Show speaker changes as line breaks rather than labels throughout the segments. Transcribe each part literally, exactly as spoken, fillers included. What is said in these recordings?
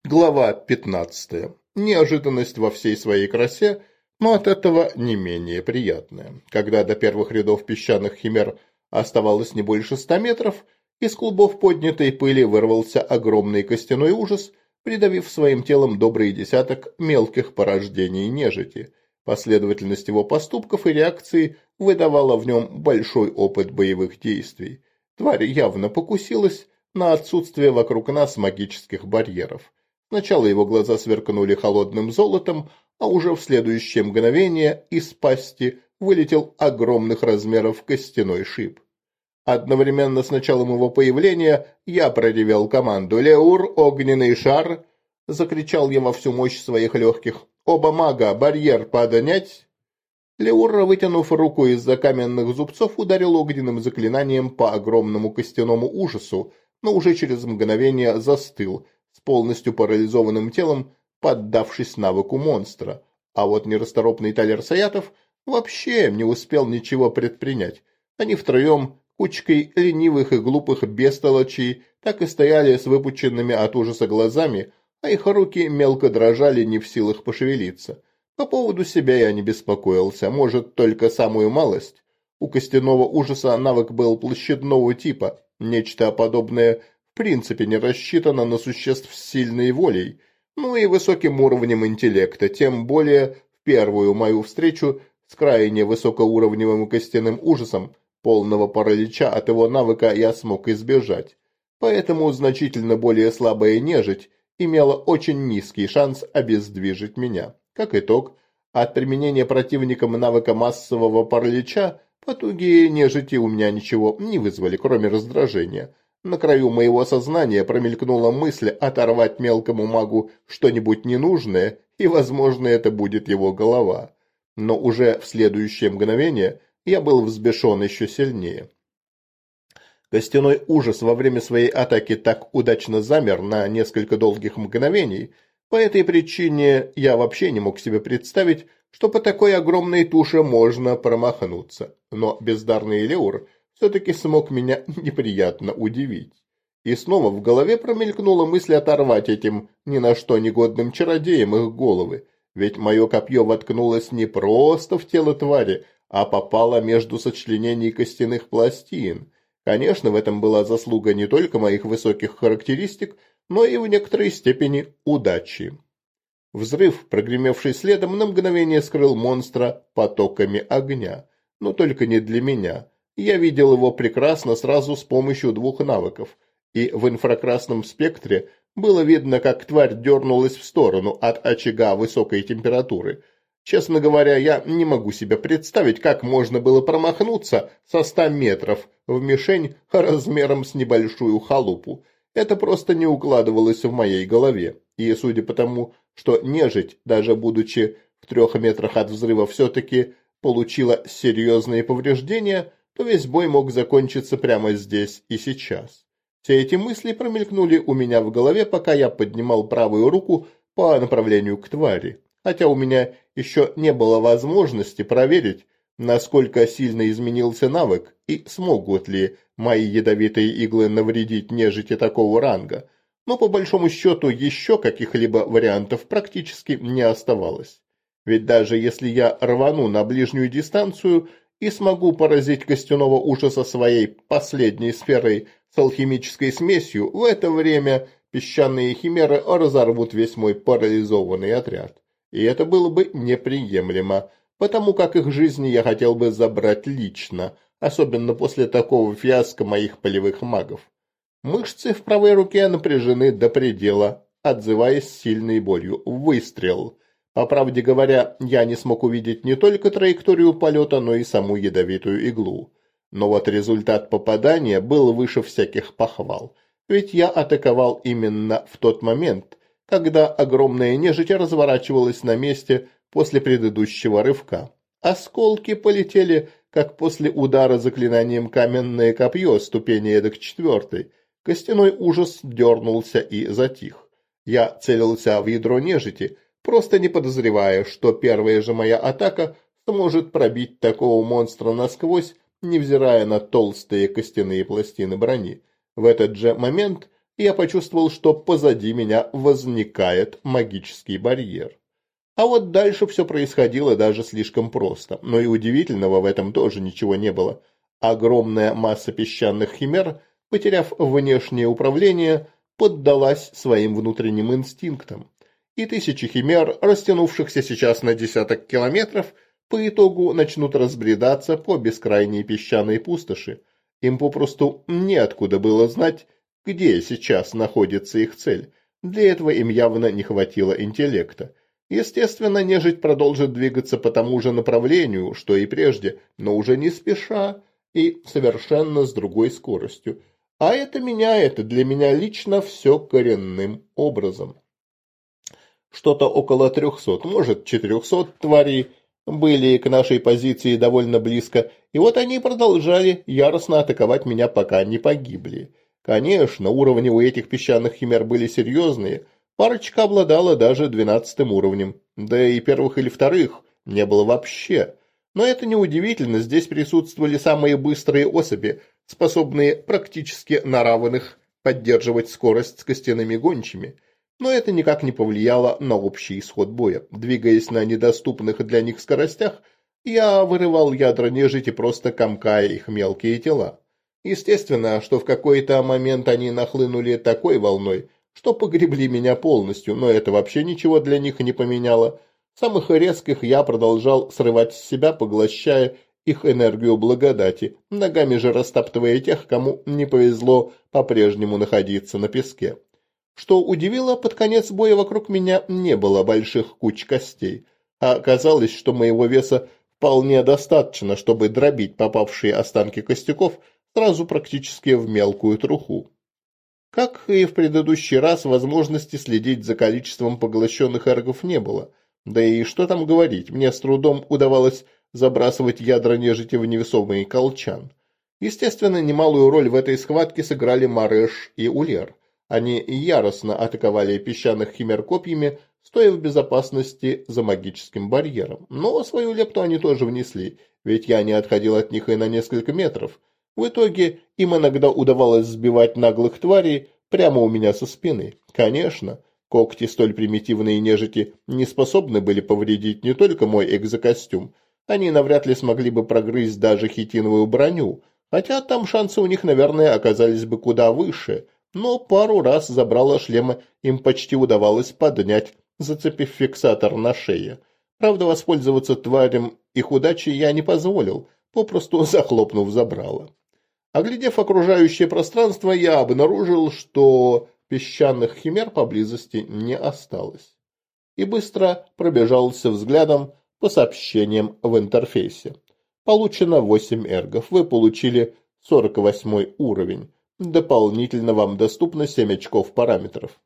Глава пятнадцатая. Неожиданность во всей своей красе, но от этого не менее приятная. Когда до первых рядов песчаных химер оставалось не больше ста метров, из клубов поднятой пыли вырвался огромный костяной ужас, придавив своим телом добрый десяток мелких порождений нежити. Последовательность его поступков и реакций выдавала в нем большой опыт боевых действий. Тварь явно покусилась на отсутствие вокруг нас магических барьеров. Сначала его глаза сверкнули холодным золотом, а уже в следующее мгновение из пасти вылетел огромных размеров костяной шип. Одновременно с началом его появления я проревел команду «Леур, огненный шар!» Закричал я во всю мощь своих легких. «Оба мага, барьер поднять!» Леур, вытянув руку из-за каменных зубцов, ударил огненным заклинанием по огромному костяному ужасу, но уже через мгновение застыл, с полностью парализованным телом, поддавшись навыку монстра. А вот нерасторопный Талер Саятов вообще не успел ничего предпринять. Они втроем, кучкой ленивых и глупых бестолочей, так и стояли с выпученными от ужаса глазами, а их руки мелко дрожали, не в силах пошевелиться. По поводу себя я не беспокоился, может, только самую малость. У костяного ужаса навык был площадного типа, нечто подобное в принципе не рассчитано на существ с сильной волей, ну и высоким уровнем интеллекта, тем более в первую мою встречу с крайне высокоуровневым костяным ужасом, полного паралича от его навыка я смог избежать. Поэтому значительно более слабая нежить имела очень низкий шанс обездвижить меня. Как итог, от применения противником навыка массового паралича потуги нежити у меня ничего не вызвали, кроме раздражения. На краю моего сознания промелькнула мысль оторвать мелкому магу что-нибудь ненужное, и, возможно, это будет его голова. Но уже в следующее мгновение я был взбешен еще сильнее. Костяной ужас во время своей атаки так удачно замер на несколько долгих мгновений. По этой причине я вообще не мог себе представить, что по такой огромной туше можно промахнуться. Но бездарный Леур все-таки смог меня неприятно удивить. И снова в голове промелькнула мысль оторвать этим ни на что негодным чародеям их головы. Ведь мое копье воткнулось не просто в тело твари, а попало между сочленений костяных пластин. Конечно, в этом была заслуга не только моих высоких характеристик, но и в некоторой степени удачи. Взрыв, прогремевший следом, на мгновение скрыл монстра потоками огня. Но только не для меня. Я видел его прекрасно сразу с помощью двух навыков. И в инфракрасном спектре было видно, как тварь дернулась в сторону от очага высокой температуры. Честно говоря, я не могу себе представить, как можно было промахнуться со ста метров в мишень размером с небольшую халупу. Это просто не укладывалось в моей голове. И судя по тому, что нежить, даже будучи в трех метрах от взрыва, все-таки получила серьезные повреждения, то весь бой мог закончиться прямо здесь и сейчас. Все эти мысли промелькнули у меня в голове, пока я поднимал правую руку по направлению к твари. Хотя у меня еще не было возможности проверить, насколько сильно изменился навык и смогут ли мои ядовитые иглы навредить нежити такого ранга. Но по большому счету еще каких-либо вариантов практически не оставалось. Ведь даже если я рвану на ближнюю дистанцию и смогу поразить костяного ужаса своей последней сферой с алхимической смесью, в это время песчаные химеры разорвут весь мой парализованный отряд. И это было бы неприемлемо, потому как их жизни я хотел бы забрать лично, особенно после такого фиаско моих полевых магов. Мышцы в правой руке напряжены до предела, отзываясь сильной болью. Выстрел. По правде говоря, я не смог увидеть не только траекторию полета, но и саму ядовитую иглу. Но вот результат попадания был выше всяких похвал. Ведь я атаковал именно в тот момент, когда огромная нежить разворачивалась на месте после предыдущего рывка. Осколки полетели, как после удара заклинанием каменное копье ступени эдак четвертой. Костяной ужас дернулся и затих. Я целился в ядро нежити, просто не подозревая, что первая же моя атака сможет пробить такого монстра насквозь, невзирая на толстые костяные пластины брони. В этот же момент и я почувствовал, что позади меня возникает магический барьер. А вот дальше все происходило даже слишком просто, но и удивительного в этом тоже ничего не было. Огромная масса песчаных химер, потеряв внешнее управление, поддалась своим внутренним инстинктам. И тысячи химер, растянувшихся сейчас на десяток километров, по итогу начнут разбредаться по бескрайней песчаной пустоши. Им попросту неоткуда было знать, где сейчас находится их цель. Для этого им явно не хватило интеллекта. Естественно, нежить продолжит двигаться по тому же направлению, что и прежде, но уже не спеша и совершенно с другой скоростью. А это меняет для меня лично все коренным образом. Что-то около трехсот, может четырехсот тварей были к нашей позиции довольно близко, и вот они продолжали яростно атаковать меня, пока не погибли. Конечно, уровни у этих песчаных химер были серьезные, парочка обладала даже двенадцатым уровнем, да и первых или вторых не было вообще. Но это неудивительно, здесь присутствовали самые быстрые особи, способные практически на равных поддерживать скорость с костяными гончими. Но это никак не повлияло на общий исход боя. Двигаясь на недоступных для них скоростях, я вырывал ядра нежити, просто комкая их мелкие тела. Естественно, что в какой-то момент они нахлынули такой волной, что погребли меня полностью, но это вообще ничего для них не поменяло. Самых резких я продолжал срывать с себя, поглощая их энергию благодати, ногами же растаптывая тех, кому не повезло по-прежнему находиться на песке. Что удивило, под конец боя вокруг меня не было больших куч костей, а оказалось, что моего веса вполне достаточно, чтобы дробить попавшие останки костяков сразу практически в мелкую труху. Как и в предыдущий раз, возможности следить за количеством поглощенных эргов не было. Да и что там говорить, мне с трудом удавалось забрасывать ядра нежити в невесомый колчан. Естественно, немалую роль в этой схватке сыграли Мареш и Улер. Они яростно атаковали песчаных химер копьями, стоя в безопасности за магическим барьером. Но свою лепту они тоже внесли, ведь я не отходил от них и на несколько метров. В итоге им иногда удавалось сбивать наглых тварей прямо у меня со спины. Конечно, когти столь примитивные нежити не способны были повредить не только мой экзокостюм, они навряд ли смогли бы прогрызть даже хитиновую броню, хотя там шансы у них, наверное, оказались бы куда выше. Но пару раз забрало шлема им почти удавалось поднять, зацепив фиксатор на шее. Правда, воспользоваться тварям их удачей я не позволил, попросту захлопнув забрало. Оглядев окружающее пространство, я обнаружил, что песчаных химер поблизости не осталось. И быстро пробежался взглядом по сообщениям в интерфейсе. Получено восемь эргов, вы получили сорок восьмой уровень. Дополнительно вам доступно семь очков параметров.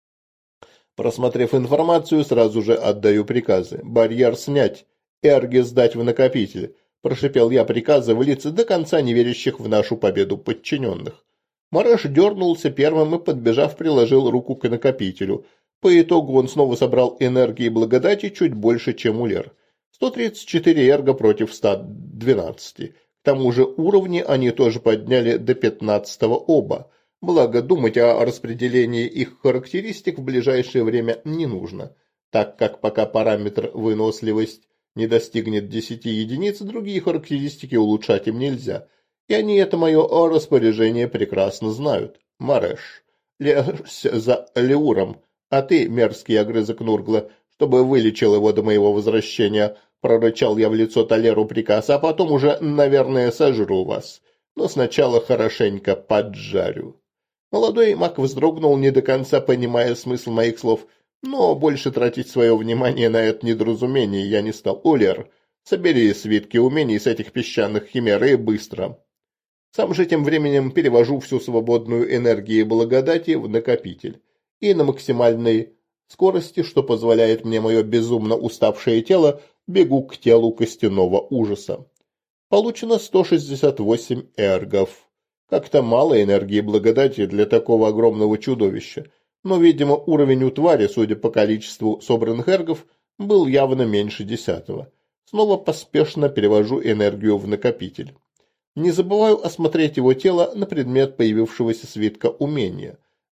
Просмотрев информацию, сразу же отдаю приказы. Барьер снять, эрги сдать в накопитель. Прошипел я приказы в лица до конца не верящих в нашу победу подчиненных. Мареш дернулся первым и, подбежав, приложил руку к накопителю. По итогу он снова собрал энергии благодати чуть больше, чем Улер. сто тридцать четыре эрга против ста двенадцати. К тому же уровни они тоже подняли до пятнадцатого оба. Благо, думать о распределении их характеристик в ближайшее время не нужно, так как пока параметр выносливость не достигнет десяти единиц, другие характеристики улучшать им нельзя. И они это мое распоряжение прекрасно знают. Мареш, лезь за Леуром, а ты, мерзкий огрызок Нургла, чтобы вылечил его до моего возвращения, прорычал я в лицо Талеру приказ, а потом уже, наверное, сожру вас. Но сначала хорошенько поджарю. Молодой маг вздрогнул, не до конца понимая смысл моих слов, но больше тратить свое внимание на это недоразумение я не стал. Улер, собери свитки умений с этих песчаных химер и быстро. Сам же тем временем перевожу всю свободную энергию благодати в накопитель. И на максимальной скорости, что позволяет мне мое безумно уставшее тело, бегу к телу костяного ужаса. Получено сто шестьдесят восемь эргов. Как-то мало энергии благодати для такого огромного чудовища. Но, видимо, уровень у твари, судя по количеству собранных эргов, был явно меньше десятого. Снова поспешно перевожу энергию в накопитель. Не забываю осмотреть его тело на предмет появившегося свитка умения.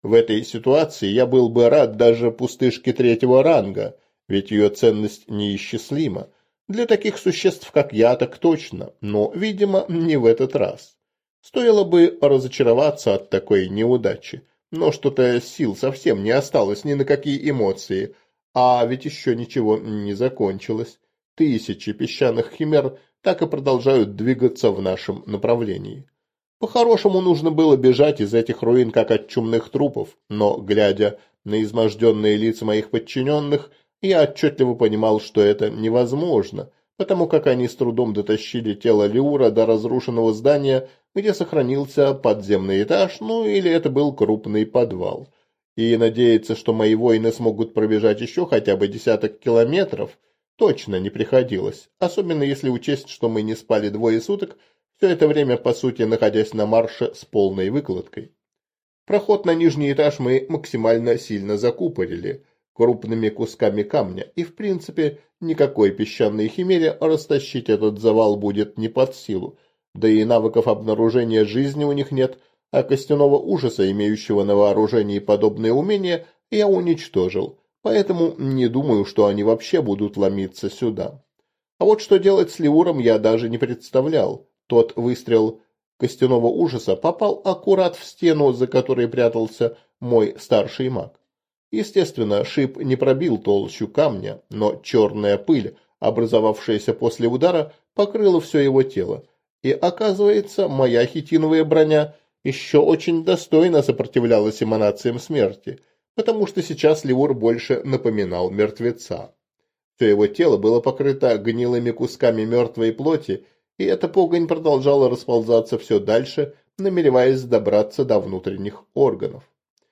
В этой ситуации я был бы рад даже пустышке третьего ранга, ведь ее ценность неисчислима. Для таких существ, как я, так точно, но, видимо, не в этот раз. Стоило бы разочароваться от такой неудачи, но что-то сил совсем не осталось ни на какие эмоции, а ведь еще ничего не закончилось. Тысячи песчаных химер так и продолжают двигаться в нашем направлении. По-хорошему нужно было бежать из этих руин, как от чумных трупов, но, глядя на изможденные лица моих подчиненных, я отчетливо понимал, что это невозможно, потому как они с трудом дотащили тело Леура до разрушенного здания, где сохранился подземный этаж, ну или это был крупный подвал. И надеяться, что мои воины смогут пробежать еще хотя бы десяток километров, точно не приходилось, особенно если учесть, что мы не спали двое суток, все это время, по сути, находясь на марше с полной выкладкой. Проход на нижний этаж мы максимально сильно закупорили крупными кусками камня, и, в принципе, никакой песчаной химере растащить этот завал будет не под силу, да и навыков обнаружения жизни у них нет, а костяного ужаса, имеющего на вооружении подобные умения, я уничтожил, поэтому не думаю, что они вообще будут ломиться сюда. А вот что делать с Леуром я даже не представлял. Тот выстрел костяного ужаса попал аккурат в стену, за которой прятался мой старший маг. Естественно, шип не пробил толщу камня, но черная пыль, образовавшаяся после удара, покрыла все его тело. И оказывается, моя хитиновая броня еще очень достойно сопротивлялась эманациям смерти, потому что сейчас Леур больше напоминал мертвеца. Все его тело было покрыто гнилыми кусками мертвой плоти, и эта погонь продолжала расползаться все дальше, намереваясь добраться до внутренних органов.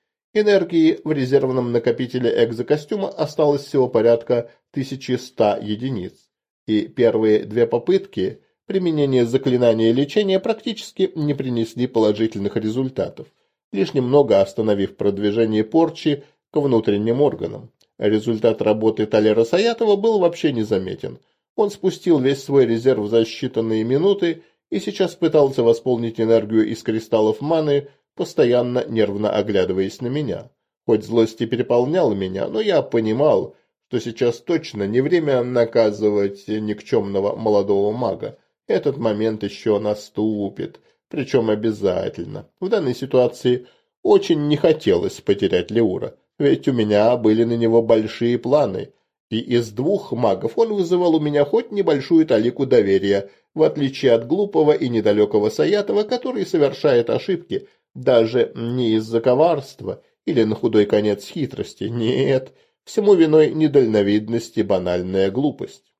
Энергии в резервном накопителе экзокостюма осталось всего порядка тысячи ста единиц, и первые две попытки применения заклинания лечения практически не принесли положительных результатов, лишь немного остановив продвижение порчи к внутренним органам. Результат работы Талера Саятова был вообще незаметен. Он спустил весь свой резерв за считанные минуты и сейчас пытался восполнить энергию из кристаллов маны, постоянно нервно оглядываясь на меня. Хоть злость и переполняла меня, но я понимал, что сейчас точно не время наказывать никчемного молодого мага. Этот момент еще наступит, причем обязательно. В данной ситуации очень не хотелось потерять Леура, ведь у меня были на него большие планы, и из двух магов он вызывал у меня хоть небольшую талику доверия, в отличие от глупого и недалекого Саятова, который совершает ошибки, даже не из-за коварства или на худой конец хитрости, нет, всему виной недальновидность и банальная глупость.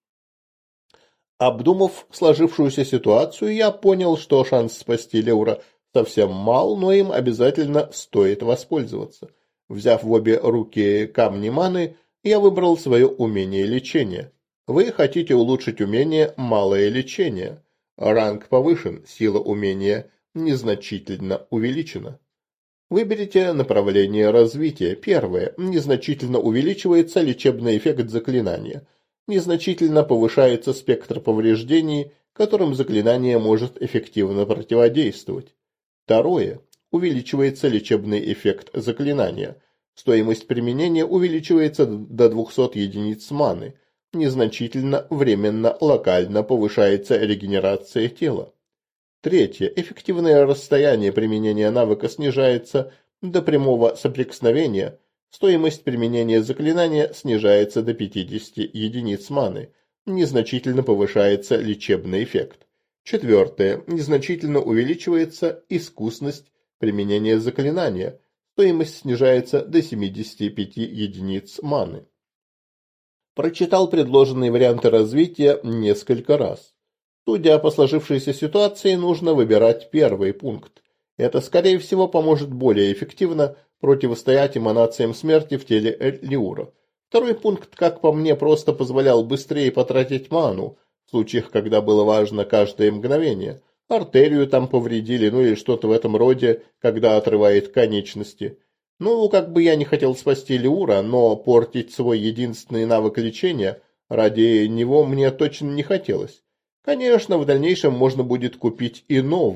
Обдумав сложившуюся ситуацию, я понял, что шанс спасти Леура совсем мал, но им обязательно стоит воспользоваться. Взяв в обе руки камни маны, я выбрал свое умение лечения. Вы хотите улучшить умение «Малое лечение». Ранг повышен, сила умения незначительно увеличена. Выберите направление развития. Первое. Незначительно увеличивается лечебный эффект заклинания. Незначительно повышается спектр повреждений, которым заклинание может эффективно противодействовать. Второе. Увеличивается лечебный эффект заклинания. Стоимость применения увеличивается до двухсот единиц маны. Незначительно, временно, локально повышается регенерация тела. Третье. Эффективное расстояние применения навыка снижается до прямого соприкосновения. Стоимость применения заклинания снижается до пятидесяти единиц маны. Незначительно повышается лечебный эффект. Четвертое. Незначительно увеличивается искусность применения заклинания. Стоимость снижается до семидесяти пяти единиц маны. Прочитал предложенные варианты развития несколько раз. Судя по сложившейся ситуации, нужно выбирать первый пункт. Это, скорее всего, поможет более эффективно противостоять эманациям смерти в теле Леура. Второй пункт, как по мне, просто позволял быстрее потратить ману, в случаях, когда было важно каждое мгновение. Артерию там повредили, ну или что-то в этом роде, когда отрывает конечности. Ну, как бы я не хотел спасти Леура, но портить свой единственный навык лечения ради него мне точно не хотелось. Конечно, в дальнейшем можно будет купить и новый,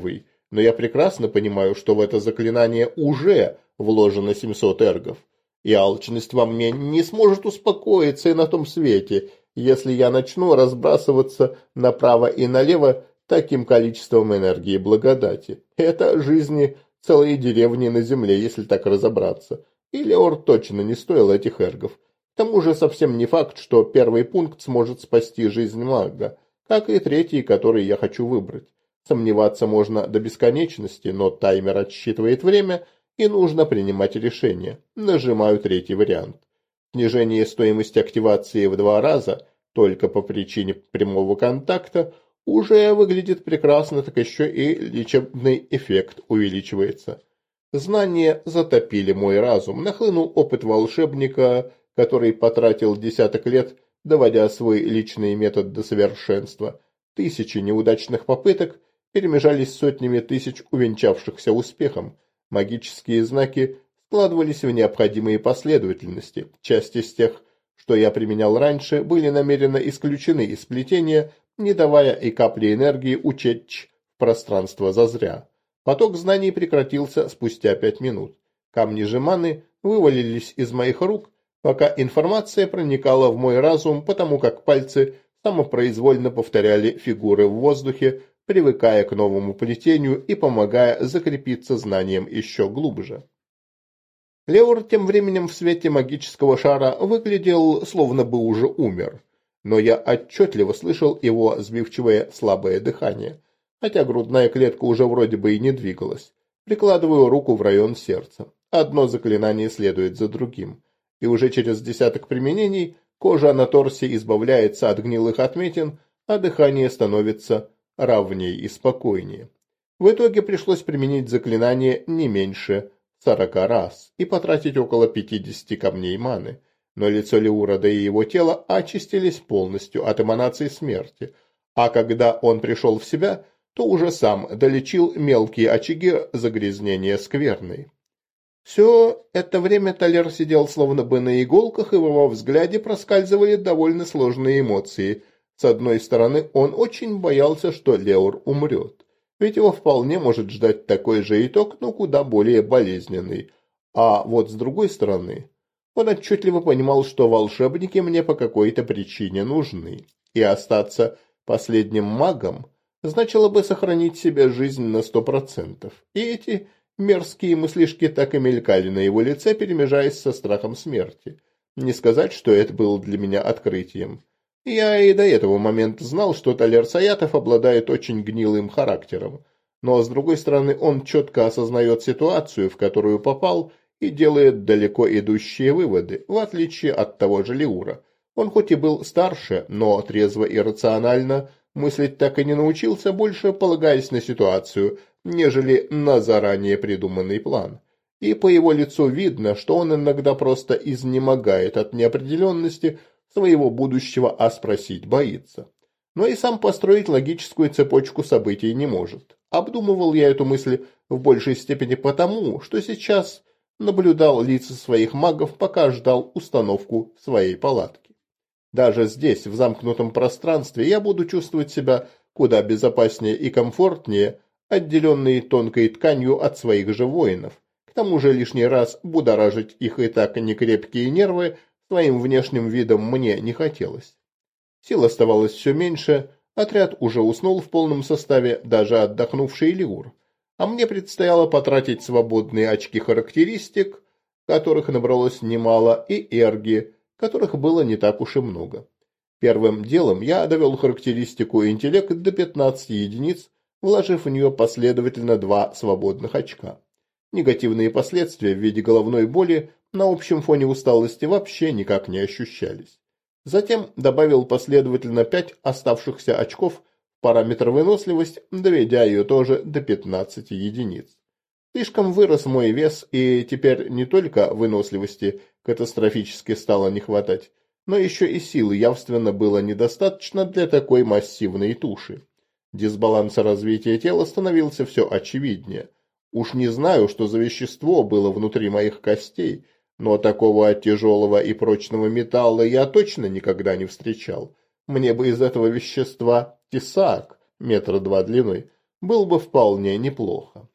но я прекрасно понимаю, что в это заклинание уже вложено семьсот эргов. И алчность во мне не сможет успокоиться и на том свете, если я начну разбрасываться направо и налево таким количеством энергии и благодати. Это жизни целой деревни на земле, если так разобраться. И Леор точно не стоил этих эргов. К тому же совсем не факт, что первый пункт сможет спасти жизнь мага, как и третий, который я хочу выбрать. Сомневаться можно до бесконечности, но таймер отсчитывает время, и нужно принимать решение. Нажимаю третий вариант. Снижение стоимости активации в два раза, только по причине прямого контакта, уже выглядит прекрасно, так еще и лечебный эффект увеличивается. Знания затопили мой разум, нахлынул опыт волшебника, который потратил десяток лет, доводя свой личный метод до совершенства. Тысячи неудачных попыток перемежались с сотнями тысяч увенчавшихся успехом. Магические знаки складывались в необходимые последовательности. Часть из тех, что я применял раньше, были намеренно исключены из плетения, не давая и капли энергии утечь в пространство зазря. Поток знаний прекратился спустя пять минут. Камни же маны вывалились из моих рук, пока информация проникала в мой разум, потому как пальцы самопроизвольно повторяли фигуры в воздухе, привыкая к новому плетению и помогая закрепиться знанием еще глубже. Леор тем временем в свете магического шара выглядел, словно бы уже умер, но я отчетливо слышал его сбивчивое слабое дыхание, хотя грудная клетка уже вроде бы и не двигалась. Прикладываю руку в район сердца. Одно заклинание следует за другим, и уже через десяток применений кожа на торсе избавляется от гнилых отметин, а дыхание становится ровнее и спокойнее. В итоге пришлось применить заклинание не меньше сорока раз и потратить около пятидесяти камней маны, но лицо Леурода и его тело очистились полностью от эманаций смерти, а когда он пришел в себя, то уже сам долечил мелкие очаги загрязнения скверной. Все это время Талер сидел словно бы на иголках, и в его взгляде проскальзывали довольно сложные эмоции. С одной стороны, он очень боялся, что Леор умрет, ведь его вполне может ждать такой же итог, но куда более болезненный. А вот с другой стороны, он отчетливо понимал, что волшебники мне по какой-то причине нужны, и остаться последним магом значило бы сохранить себе жизнь на сто процентов. И эти мерзкие мыслишки так и мелькали на его лице, перемежаясь со страхом смерти. Не сказать, что это было для меня открытием. Я и до этого момента знал, что Талер Саятов обладает очень гнилым характером, но, с другой стороны, он четко осознает ситуацию, в которую попал, и делает далеко идущие выводы, в отличие от того же Леура. Он хоть и был старше, но трезво и рационально мыслить так и не научился, больше полагаясь на ситуацию, нежели на заранее придуманный план. И по его лицу видно, что он иногда просто изнемогает от неопределенности своего будущего, а спросить боится. Но и сам построить логическую цепочку событий не может. Обдумывал я эту мысль в большей степени потому, что сейчас наблюдал лица своих магов, пока ждал установку своей палатки. Даже здесь, в замкнутом пространстве, я буду чувствовать себя куда безопаснее и комфортнее, отделенный тонкой тканью от своих же воинов. К тому же лишний раз будоражить их и так некрепкие нервы своим внешним видом мне не хотелось. Сил оставалось все меньше, отряд уже уснул в полном составе, даже отдохнувший Леур. А мне предстояло потратить свободные очки характеристик, которых набралось немало, и эрги, которых было не так уж и много. Первым делом я довел характеристику интеллект до пятнадцати единиц, вложив в нее последовательно два свободных очка. Негативные последствия в виде головной боли на общем фоне усталости вообще никак не ощущались. Затем добавил последовательно пять оставшихся очков в параметр выносливость, доведя ее тоже до пятнадцати единиц. Слишком вырос мой вес, и теперь не только выносливости катастрофически стало не хватать, но еще и силы явственно было недостаточно для такой массивной туши. Дисбаланс развития тела становился все очевиднее. Уж не знаю, что за вещество было внутри моих костей, но такого тяжелого и прочного металла я точно никогда не встречал. Мне бы из этого вещества тесак, метра два длиной, было бы вполне неплохо.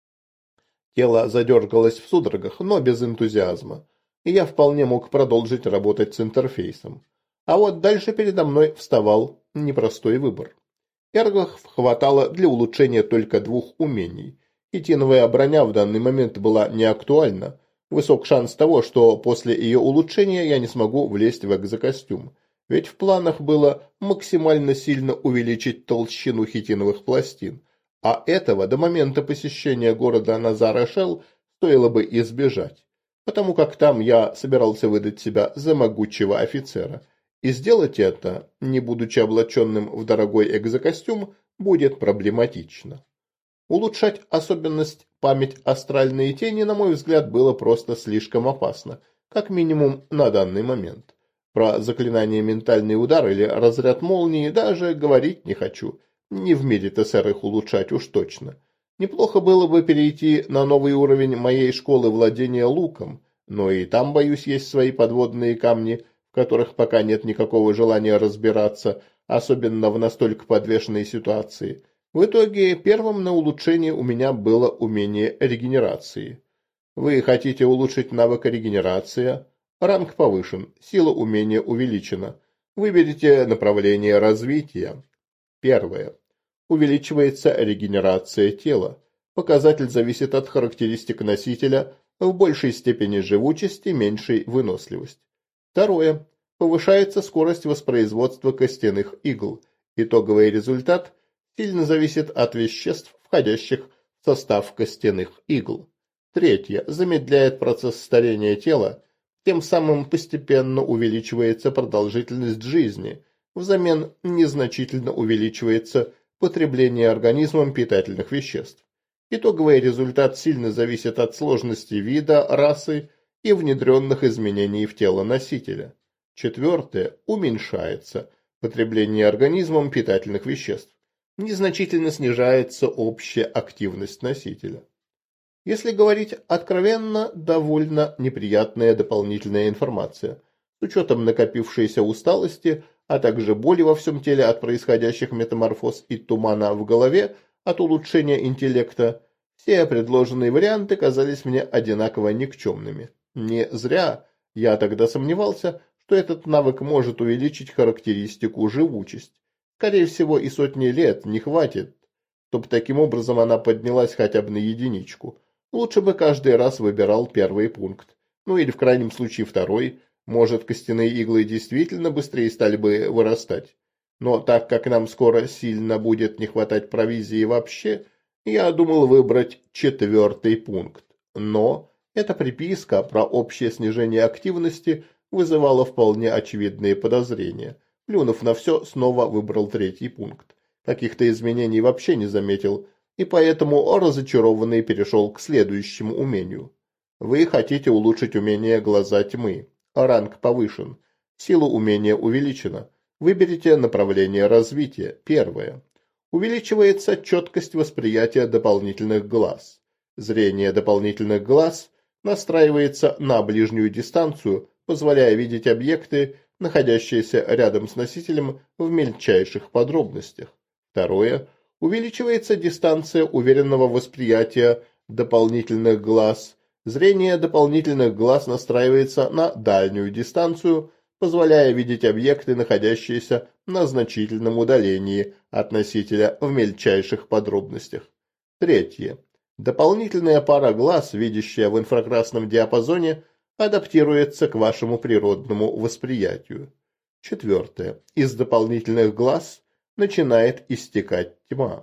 Тело задергалось в судорогах, но без энтузиазма, и я вполне мог продолжить работать с интерфейсом. А вот дальше передо мной вставал непростой выбор. Эргов хватало для улучшения только двух умений. Хитиновая броня в данный момент была не актуальна. Высок шанс того, что после ее улучшения я не смогу влезть в экзокостюм. Ведь в планах было максимально сильно увеличить толщину хитиновых пластин. А этого до момента посещения города Назар-Эшел стоило бы избежать. Потому как там я собирался выдать себя за могучего офицера. И сделать это, не будучи облаченным в дорогой экзокостюм, будет проблематично. Улучшать особенность память астральные тени, на мой взгляд, было просто слишком опасно, как минимум на данный момент. Про заклинание ментальный удар или разряд молнии даже говорить не хочу. Не в мире ТСР их улучшать уж точно. Неплохо было бы перейти на новый уровень моей школы владения луком, но и там, боюсь, есть свои подводные камни, в которых пока нет никакого желания разбираться, особенно в настолько подвешенной ситуации. В итоге первым на улучшение у меня было умение регенерации. Вы хотите улучшить навык регенерация? Ранг повышен, сила умения увеличена. Выберите направление развития. Первое. Увеличивается регенерация тела. Показатель зависит от характеристик носителя, в большей степени живучести, меньшей выносливость. Второе. Повышается скорость воспроизводства костяных игл. Итоговый результат сильно зависит от веществ, входящих в состав костяных игл. Третье. Замедляет процесс старения тела, тем самым постепенно увеличивается продолжительность жизни, взамен незначительно увеличивается потребление организмом питательных веществ. Итоговый результат сильно зависит от сложности вида, расы и внедренных изменений в тело носителя. Четвертое. Уменьшается потребление организмом питательных веществ. Незначительно снижается общая активность носителя. Если говорить откровенно, довольно неприятная дополнительная информация. С учетом накопившейся усталости, а также боли во всем теле от происходящих метаморфоз и тумана в голове от улучшения интеллекта, все предложенные варианты казались мне одинаково никчемными. Не зря я тогда сомневался, что этот навык может увеличить характеристику живучесть. Скорее всего, и сотни лет не хватит, чтобы таким образом она поднялась хотя бы на единичку. Лучше бы каждый раз выбирал первый пункт. Ну или в крайнем случае второй. Может, костяные иглы действительно быстрее стали бы вырастать. Но так как нам скоро сильно будет не хватать провизии вообще, я думал выбрать четвертый пункт. Но эта приписка про общее снижение активности вызывала вполне очевидные подозрения. Плюнув на все, снова выбрал третий пункт. Каких-то изменений вообще не заметил, и поэтому разочарованный перешел к следующему умению. Вы хотите улучшить умение глаза тьмы. Ранг повышен. Сила умения увеличена. Выберите направление развития. Первое. Увеличивается четкость восприятия дополнительных глаз. Зрение дополнительных глаз настраивается на ближнюю дистанцию, позволяя видеть объекты, находящиеся рядом с носителем, в мельчайших подробностях. Второе. Увеличивается дистанция уверенного восприятия дополнительных глаз. Зрение дополнительных глаз настраивается на дальнюю дистанцию, позволяя видеть объекты, находящиеся на значительном удалении от носителя в мельчайших подробностях. Третье. Дополнительная пара глаз, видящая в инфракрасном диапазоне, адаптируется к вашему природному восприятию. Четвертое. Из дополнительных глаз начинает истекать тьма.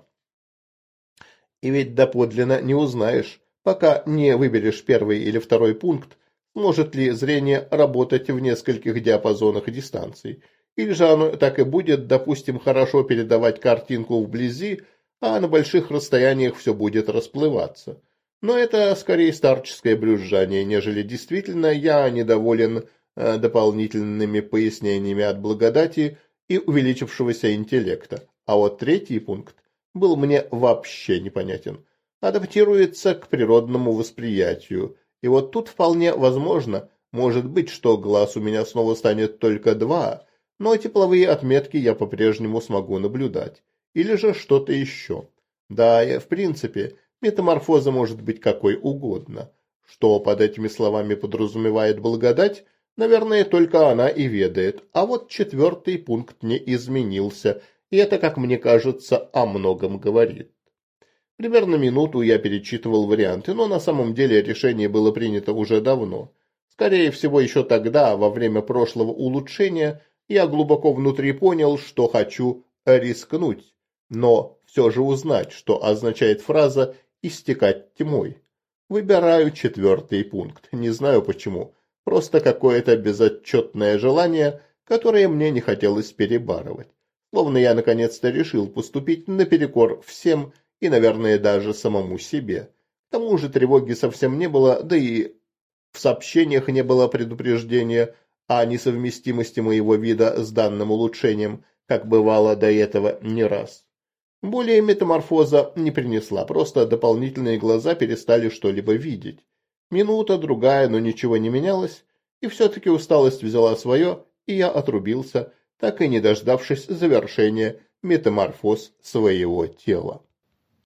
И ведь доподлинно не узнаешь, пока не выберешь первый или второй пункт, может ли зрение работать в нескольких диапазонах дистанций, или же оно так и будет, допустим, хорошо передавать картинку вблизи, а на больших расстояниях все будет расплываться. Но это скорее старческое брюзжание, нежели действительно я недоволен э, дополнительными пояснениями от благодати и увеличившегося интеллекта. А вот третий пункт был мне вообще непонятен. Адаптируется к природному восприятию. И вот тут вполне возможно, может быть, что глаз у меня снова станет только два, но тепловые отметки я по-прежнему смогу наблюдать. Или же что-то еще. Да, и в принципе, метаморфоза может быть какой угодно. Что под этими словами подразумевает благодать, наверное, только она и ведает. А вот четвертый пункт не изменился, и это, как мне кажется, о многом говорит. Примерно минуту я перечитывал варианты, но на самом деле решение было принято уже давно. Скорее всего, еще тогда, во время прошлого улучшения, я глубоко внутри понял, что хочу рискнуть, но все же узнать, что означает фраза «истекать тьмой». Выбираю четвертый пункт, не знаю почему, просто какое-то безотчетное желание, которое мне не хотелось перебарывать. Словно я наконец-то решил поступить наперекор всем и, наверное, даже самому себе. К тому же тревоги совсем не было, да и в сообщениях не было предупреждения о несовместимости моего вида с данным улучшением, как бывало до этого не раз. Более метаморфоза не принесла, просто дополнительные глаза перестали что-либо видеть. Минута, другая, но ничего не менялось, и все-таки усталость взяла свое, и я отрубился, так и не дождавшись завершения метаморфоз своего тела.